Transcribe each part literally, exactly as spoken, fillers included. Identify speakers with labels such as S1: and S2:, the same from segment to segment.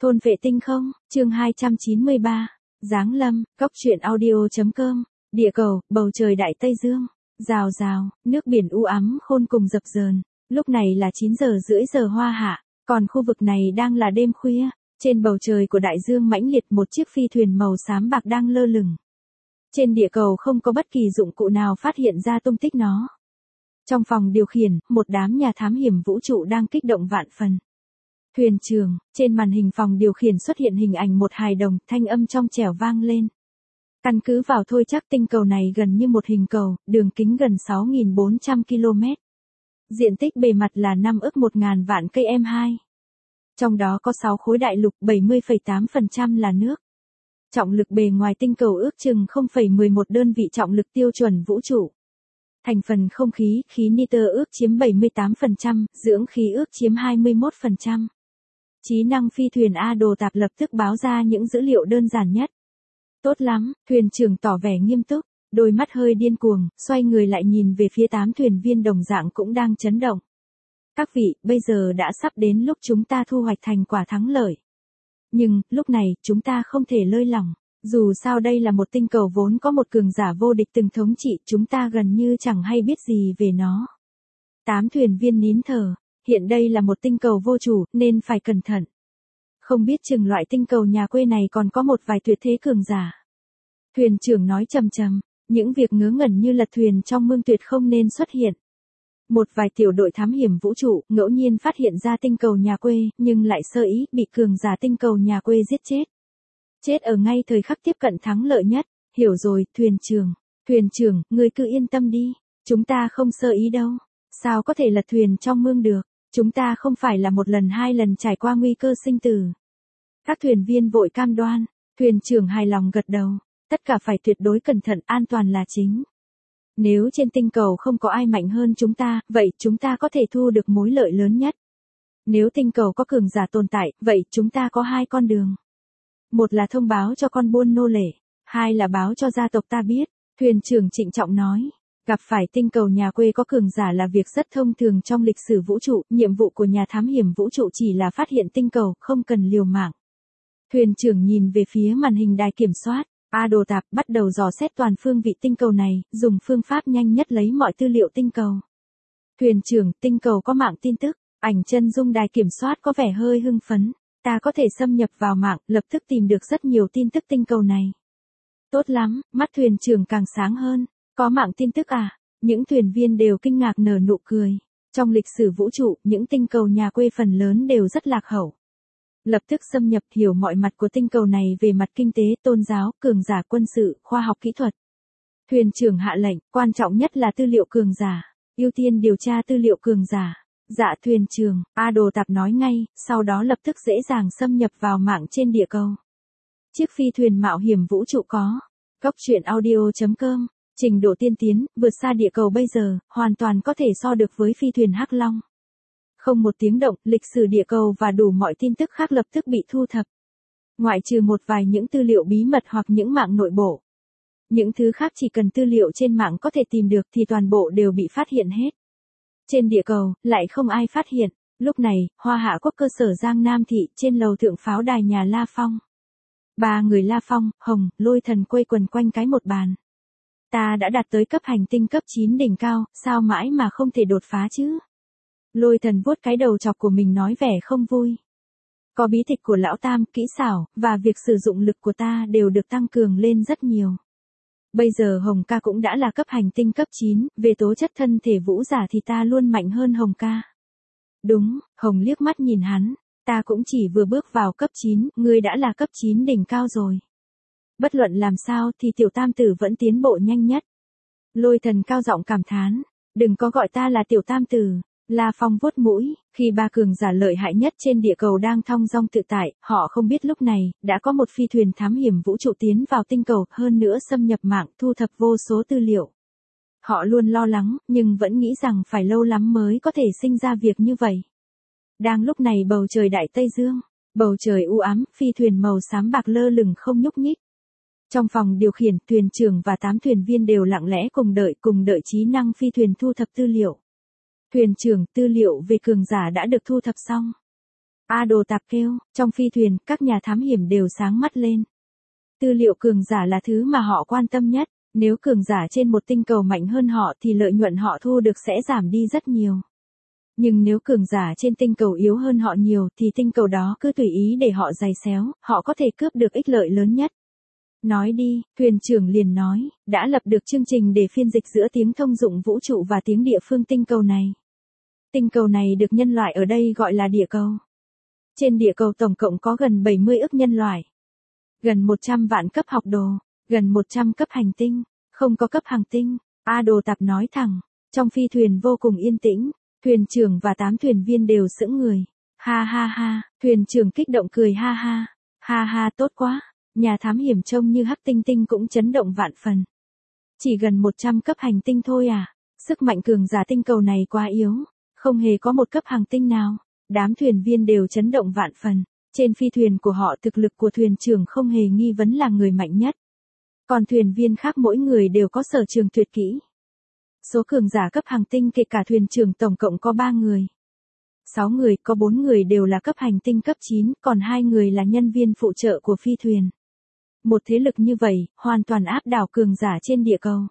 S1: Thôn vệ tinh không, chương hai trăm chín mươi ba, Giáng lâm, cốc truyện audio chấm com, địa cầu, bầu trời đại Tây Dương, rào rào, nước biển u ám khôn cùng dập dờn, lúc này là chín giờ rưỡi giờ hoa hạ, còn khu vực này đang là đêm khuya, trên bầu trời của đại dương mãnh liệt một chiếc phi thuyền màu xám bạc đang lơ lửng. Trên địa cầu không có bất kỳ dụng cụ nào phát hiện ra tung tích nó. Trong phòng điều khiển, một đám nhà thám hiểm vũ trụ đang kích động vạn phần. Thuyền trưởng, trên màn hình phòng điều khiển xuất hiện hình ảnh một hài đồng, thanh âm trong trẻo vang lên. Căn cứ vào thôi chắc tinh cầu này gần như một hình cầu, đường kính gần sáu nghìn bốn trăm ki lô mét. Diện tích bề mặt là năm ức một ngàn vạn cây em hai. Trong đó có sáu khối đại lục, bảy mươi phẩy tám phần trăm là nước. Trọng lực bề ngoài tinh cầu ước chừng không phẩy mười một đơn vị trọng lực tiêu chuẩn vũ trụ. Thành phần không khí, khí nitơ ước chiếm bảy mươi tám phần trăm, dưỡng khí ước chiếm hai mươi mốt phần trăm. Trí năng phi thuyền A Đồ Tạp lập tức báo ra những dữ liệu đơn giản nhất. Tốt lắm, thuyền trưởng tỏ vẻ nghiêm túc, đôi mắt hơi điên cuồng, xoay người lại nhìn về phía tám thuyền viên đồng dạng cũng đang chấn động. Các vị, bây giờ đã sắp đến lúc chúng ta thu hoạch thành quả thắng lợi. Nhưng, lúc này, chúng ta không thể lơi lỏng. Dù sao đây là một tinh cầu vốn có một cường giả vô địch từng thống trị, chúng ta gần như chẳng hay biết gì về nó. Tám thuyền viên nín thở, hiện đây là một tinh cầu vô chủ, nên phải cẩn thận. Không biết chừng loại tinh cầu nhà quê này còn có một vài tuyệt thế cường giả. Thuyền trưởng nói trầm trầm, những việc ngớ ngẩn như lật thuyền trong mương tuyệt không nên xuất hiện. Một vài tiểu đội thám hiểm vũ trụ ngẫu nhiên phát hiện ra tinh cầu nhà quê, nhưng lại sơ ý bị cường giả tinh cầu nhà quê giết chết. Chết ở ngay thời khắc tiếp cận thắng lợi nhất, hiểu rồi, thuyền trưởng. Thuyền trưởng, ngươi cứ yên tâm đi, chúng ta không sơ ý đâu. Sao có thể lật thuyền trong mương được, chúng ta không phải là một lần hai lần trải qua nguy cơ sinh tử. Các thuyền viên vội cam đoan, thuyền trưởng hài lòng gật đầu, tất cả phải tuyệt đối cẩn thận, an toàn là chính. Nếu trên tinh cầu không có ai mạnh hơn chúng ta, vậy chúng ta có thể thu được mối lợi lớn nhất. Nếu tinh cầu có cường giả tồn tại, vậy chúng ta có hai con đường. Một là thông báo cho con buôn nô lệ, hai là báo cho gia tộc ta biết, thuyền trưởng trịnh trọng nói. Gặp phải tinh cầu nhà quê có cường giả là việc rất thông thường trong lịch sử vũ trụ, nhiệm vụ của nhà thám hiểm vũ trụ chỉ là phát hiện tinh cầu, không cần liều mạng. Thuyền trưởng nhìn về phía màn hình đài kiểm soát, A Đồ Tạp bắt đầu dò xét toàn phương vị tinh cầu này, dùng phương pháp nhanh nhất lấy mọi tư liệu tinh cầu. Thuyền trưởng, tinh cầu có mạng tin tức, ảnh chân dung đài kiểm soát có vẻ hơi hưng phấn. Ta có thể xâm nhập vào mạng, lập tức tìm được rất nhiều tin tức tinh cầu này. Tốt lắm, mắt thuyền trưởng càng sáng hơn. Có mạng tin tức à? Những thuyền viên đều kinh ngạc nở nụ cười. Trong lịch sử vũ trụ, những tinh cầu nhà quê phần lớn đều rất lạc hậu. Lập tức xâm nhập hiểu mọi mặt của tinh cầu này về mặt kinh tế, tôn giáo, cường giả quân sự, khoa học kỹ thuật. Thuyền trưởng hạ lệnh, quan trọng nhất là tư liệu cường giả. Ưu tiên điều tra tư liệu cường giả. Dạ thuyền trưởng, A Đồ Tạp nói ngay, sau đó lập tức dễ dàng xâm nhập vào mạng trên địa cầu. Chiếc phi thuyền mạo hiểm vũ trụ có. Cốc truyện audio chấm com, trình độ tiên tiến, vượt xa địa cầu bây giờ, hoàn toàn có thể so được với phi thuyền Hắc Long. Không một tiếng động, lịch sử địa cầu và đủ mọi tin tức khác lập tức bị thu thập. Ngoại trừ một vài những tư liệu bí mật hoặc những mạng nội bộ. Những thứ khác chỉ cần tư liệu trên mạng có thể tìm được thì toàn bộ đều bị phát hiện hết. Trên địa cầu, lại không ai phát hiện. Lúc này, Hoa Hạ Quốc cơ sở Giang Nam Thị trên lầu thượng pháo đài nhà La Phong. Ba người La Phong, Hồng, Lôi Thần quây quần quanh cái một bàn. Ta đã đạt tới cấp hành tinh cấp chín đỉnh cao, sao mãi mà không thể đột phá chứ? Lôi Thần vuốt cái đầu chọc của mình nói vẻ không vui. Có bí tịch của Lão Tam, kỹ xảo, và việc sử dụng lực của ta đều được tăng cường lên rất nhiều. Bây giờ Hồng ca cũng đã là cấp hành tinh cấp chín, về tố chất thân thể vũ giả thì ta luôn mạnh hơn Hồng ca. Đúng, Hồng liếc mắt nhìn hắn, ta cũng chỉ vừa bước vào cấp chín, ngươi đã là cấp chín đỉnh cao rồi. Bất luận làm sao thì tiểu tam tử vẫn tiến bộ nhanh nhất. Lôi Thần cao giọng cảm thán, đừng có gọi ta là tiểu tam tử. La Phong vuốt mũi, khi ba cường giả lợi hại nhất trên địa cầu đang thong dong tự tại, họ không biết lúc này, đã có một phi thuyền thám hiểm vũ trụ tiến vào tinh cầu, hơn nữa xâm nhập mạng, thu thập vô số tư liệu. Họ luôn lo lắng, nhưng vẫn nghĩ rằng phải lâu lắm mới có thể sinh ra việc như vậy. Đang lúc này bầu trời đại Tây Dương, bầu trời u ám, phi thuyền màu xám bạc lơ lửng không nhúc nhích. Trong phòng điều khiển, thuyền trưởng và tám thuyền viên đều lặng lẽ cùng đợi, cùng đợi trí năng phi thuyền thu thập tư liệu. Thuyền trưởng, tư liệu về cường giả đã được thu thập xong. A Đồ Tạp kêu, trong phi thuyền, các nhà thám hiểm đều sáng mắt lên. Tư liệu cường giả là thứ mà họ quan tâm nhất, nếu cường giả trên một tinh cầu mạnh hơn họ thì lợi nhuận họ thu được sẽ giảm đi rất nhiều. Nhưng nếu cường giả trên tinh cầu yếu hơn họ nhiều thì tinh cầu đó cứ tùy ý để họ giày xéo, họ có thể cướp được ích lợi lớn nhất. Nói đi, thuyền trưởng liền nói, đã lập được chương trình để phiên dịch giữa tiếng thông dụng vũ trụ và tiếng địa phương tinh cầu này. Tinh cầu này được nhân loại ở đây gọi là địa cầu. Trên địa cầu tổng cộng có gần bảy mươi ức nhân loại. Gần một trăm vạn cấp học đồ, gần một trăm cấp hành tinh, không có cấp hành tinh. A Đồ Tạp nói thẳng, trong phi thuyền vô cùng yên tĩnh, thuyền trưởng và tám thuyền viên đều sững người. Ha ha ha, thuyền trưởng kích động cười ha ha, ha ha tốt quá, nhà thám hiểm trông như Hắc Tinh Tinh cũng chấn động vạn phần. Chỉ gần một trăm cấp hành tinh thôi à, sức mạnh cường giả tinh cầu này quá yếu, không hề có một cấp hành tinh nào. Đám thuyền viên đều chấn động vạn phần. Trên phi thuyền của họ thực lực của thuyền trưởng không hề nghi vấn là người mạnh nhất. Còn thuyền viên khác mỗi người đều có sở trường tuyệt kỹ. Số cường giả cấp hành tinh kể cả thuyền trưởng tổng cộng có ba người. sáu người, có bốn người đều là cấp hành tinh cấp chín, còn hai người là nhân viên phụ trợ của phi thuyền. Một thế lực như vậy, hoàn toàn áp đảo cường giả trên địa cầu.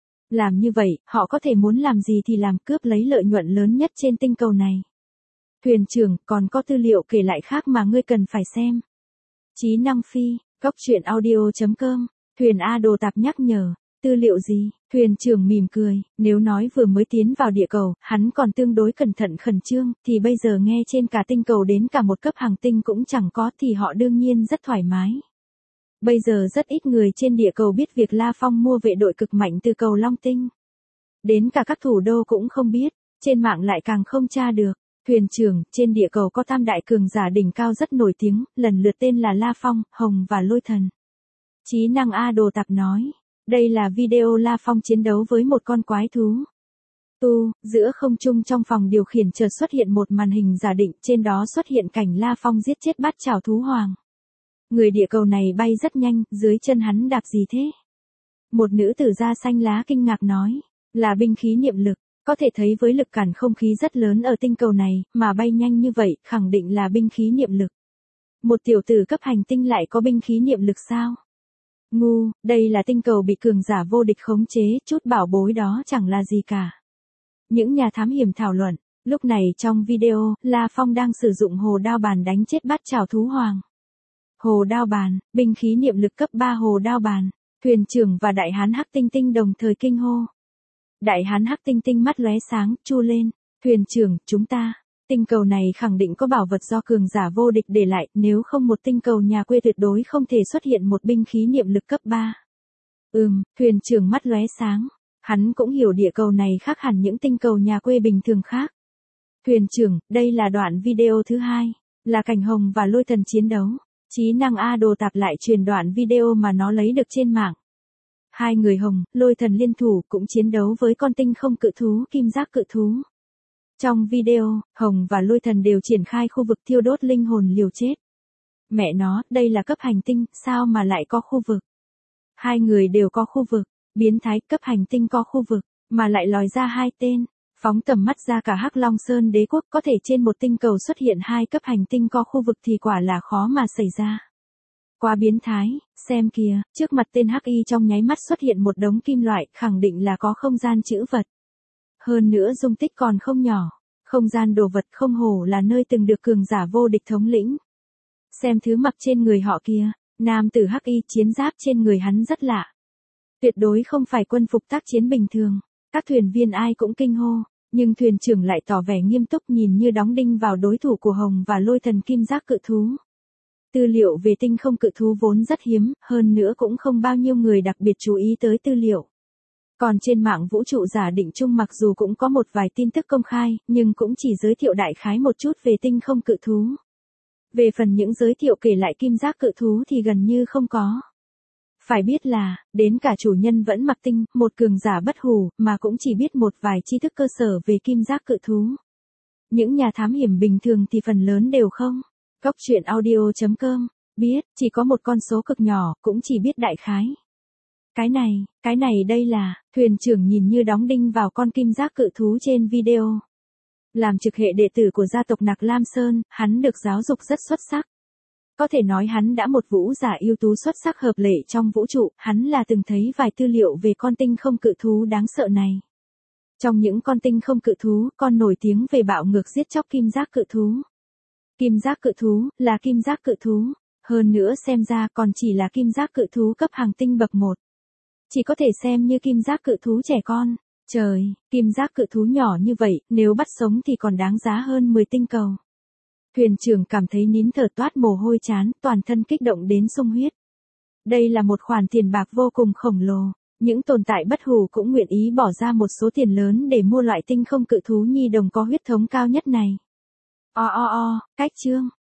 S1: Làm như vậy, họ có thể muốn làm gì thì làm, cướp lấy lợi nhuận lớn nhất trên tinh cầu này. Thuyền trưởng, còn có tư liệu kể lại khác mà ngươi cần phải xem. Trí năng phi, góc truyện audio chấm com, thuyền A Đồ Tạp nhắc nhở, tư liệu gì? Thuyền trưởng mỉm cười, nếu nói vừa mới tiến vào địa cầu, hắn còn tương đối cẩn thận khẩn trương, thì bây giờ nghe trên cả tinh cầu đến cả một cấp hành tinh cũng chẳng có thì họ đương nhiên rất thoải mái. Bây giờ rất ít người trên địa cầu biết việc La Phong mua vệ đội cực mạnh từ cầu Long Tinh. Đến cả các thủ đô cũng không biết, trên mạng lại càng không tra được. Thuyền trưởng, trên địa cầu có tam đại cường giả đỉnh cao rất nổi tiếng, lần lượt tên là La Phong, Hồng và Lôi Thần. Trí năng A Đồ Tạp nói, đây là video La Phong chiến đấu với một con quái thú. Tu, giữa không trung trong phòng điều khiển chợt xuất hiện một màn hình giả định, trên đó xuất hiện cảnh La Phong giết chết bát chảo thú hoàng. Người địa cầu này bay rất nhanh, dưới chân hắn đạp gì thế? Một nữ tử da xanh lá kinh ngạc nói, là binh khí niệm lực. Có thể thấy với lực cản không khí rất lớn ở tinh cầu này, mà bay nhanh như vậy, khẳng định là binh khí niệm lực. Một tiểu tử cấp hành tinh lại có binh khí niệm lực sao? Ngu, đây là tinh cầu bị cường giả vô địch khống chế, chút bảo bối đó chẳng là gì cả. Những nhà thám hiểm thảo luận, lúc này trong video, La Phong đang sử dụng hồ đao bàn đánh chết bát chảo thú hoàng. Hồ đao bàn, binh khí niệm lực cấp ba hồ đao bàn, thuyền trưởng và đại hán Hắc Tinh Tinh đồng thời kinh hô. Đại hán Hắc Tinh Tinh mắt lóe sáng, chu lên, thuyền trưởng, chúng ta, tinh cầu này khẳng định có bảo vật do cường giả vô địch để lại, nếu không một tinh cầu nhà quê tuyệt đối không thể xuất hiện một binh khí niệm lực cấp ba. Ừm, thuyền trưởng mắt lóe sáng, hắn cũng hiểu địa cầu này khác hẳn những tinh cầu nhà quê bình thường khác. Thuyền trưởng, đây là đoạn video thứ hai, là cảnh Hồng và Lôi Thần chiến đấu. Trí năng A Đồ Tạp lại truyền đoạn video mà nó lấy được trên mạng. Hai người Hồng, Lôi Thần liên thủ cũng chiến đấu với con tinh không cự thú kim giác cự thú. Trong video, Hồng và Lôi Thần đều triển khai khu vực thiêu đốt linh hồn liều chết. Mẹ nó, đây là cấp hành tinh, sao mà lại có khu vực? Hai người đều có khu vực, biến thái cấp hành tinh có khu vực, mà lại lòi ra hai tên. Phóng tầm mắt ra cả Hắc Long Sơn đế quốc, có thể trên một tinh cầu xuất hiện hai cấp hành tinh có khu vực thì quả là khó mà xảy ra. Quá biến thái, xem kìa, trước mặt tên Hắc Y trong nháy mắt xuất hiện một đống kim loại, khẳng định là có không gian trữ vật. Hơn nữa dung tích còn không nhỏ, không gian đồ vật không hổ là nơi từng được cường giả vô địch thống lĩnh. Xem thứ mặc trên người họ kia, nam tử Hắc Y chiến giáp trên người hắn rất lạ. Tuyệt đối không phải quân phục tác chiến bình thường. Các thuyền viên ai cũng kinh hô, nhưng thuyền trưởng lại tỏ vẻ nghiêm túc nhìn như đóng đinh vào đối thủ của Hồng và Lôi Thần kim giác cự thú. Tư liệu về tinh không cự thú vốn rất hiếm, hơn nữa cũng không bao nhiêu người đặc biệt chú ý tới tư liệu. Còn trên mạng vũ trụ giả định chung mặc dù cũng có một vài tin tức công khai, nhưng cũng chỉ giới thiệu đại khái một chút về tinh không cự thú. Về phần những giới thiệu kể lại kim giác cự thú thì gần như không có. Phải biết là, đến cả chủ nhân vẫn mặc tinh, một cường giả bất hủ, mà cũng chỉ biết một vài tri thức cơ sở về kim giác cự thú. Những nhà thám hiểm bình thường thì phần lớn đều không. Góc truyện audio chấm com, biết, chỉ có một con số cực nhỏ, cũng chỉ biết đại khái. Cái này, cái này đây là, thuyền trưởng nhìn như đóng đinh vào con kim giác cự thú trên video. Làm trực hệ đệ tử của gia tộc Nặc Lam Sơn, hắn được giáo dục rất xuất sắc. Có thể nói hắn đã một vũ giả ưu tú xuất sắc hợp lệ trong vũ trụ, hắn là từng thấy vài tư liệu về con tinh không cự thú đáng sợ này. Trong những con tinh không cự thú, con nổi tiếng về bạo ngược giết chóc kim giác cự thú. Kim giác cự thú, là kim giác cự thú. Hơn nữa xem ra còn chỉ là kim giác cự thú cấp hàng tinh bậc một. Chỉ có thể xem như kim giác cự thú trẻ con. Trời, kim giác cự thú nhỏ như vậy, nếu bắt sống thì còn đáng giá hơn mười tinh cầu. Thuyền trưởng cảm thấy nín thở toát mồ hôi chán, toàn thân kích động đến sung huyết. Đây là một khoản tiền bạc vô cùng khổng lồ. Những tồn tại bất hủ cũng nguyện ý bỏ ra một số tiền lớn để mua loại tinh không cự thú nhi đồng có huyết thống cao nhất này. O o o, cách chương.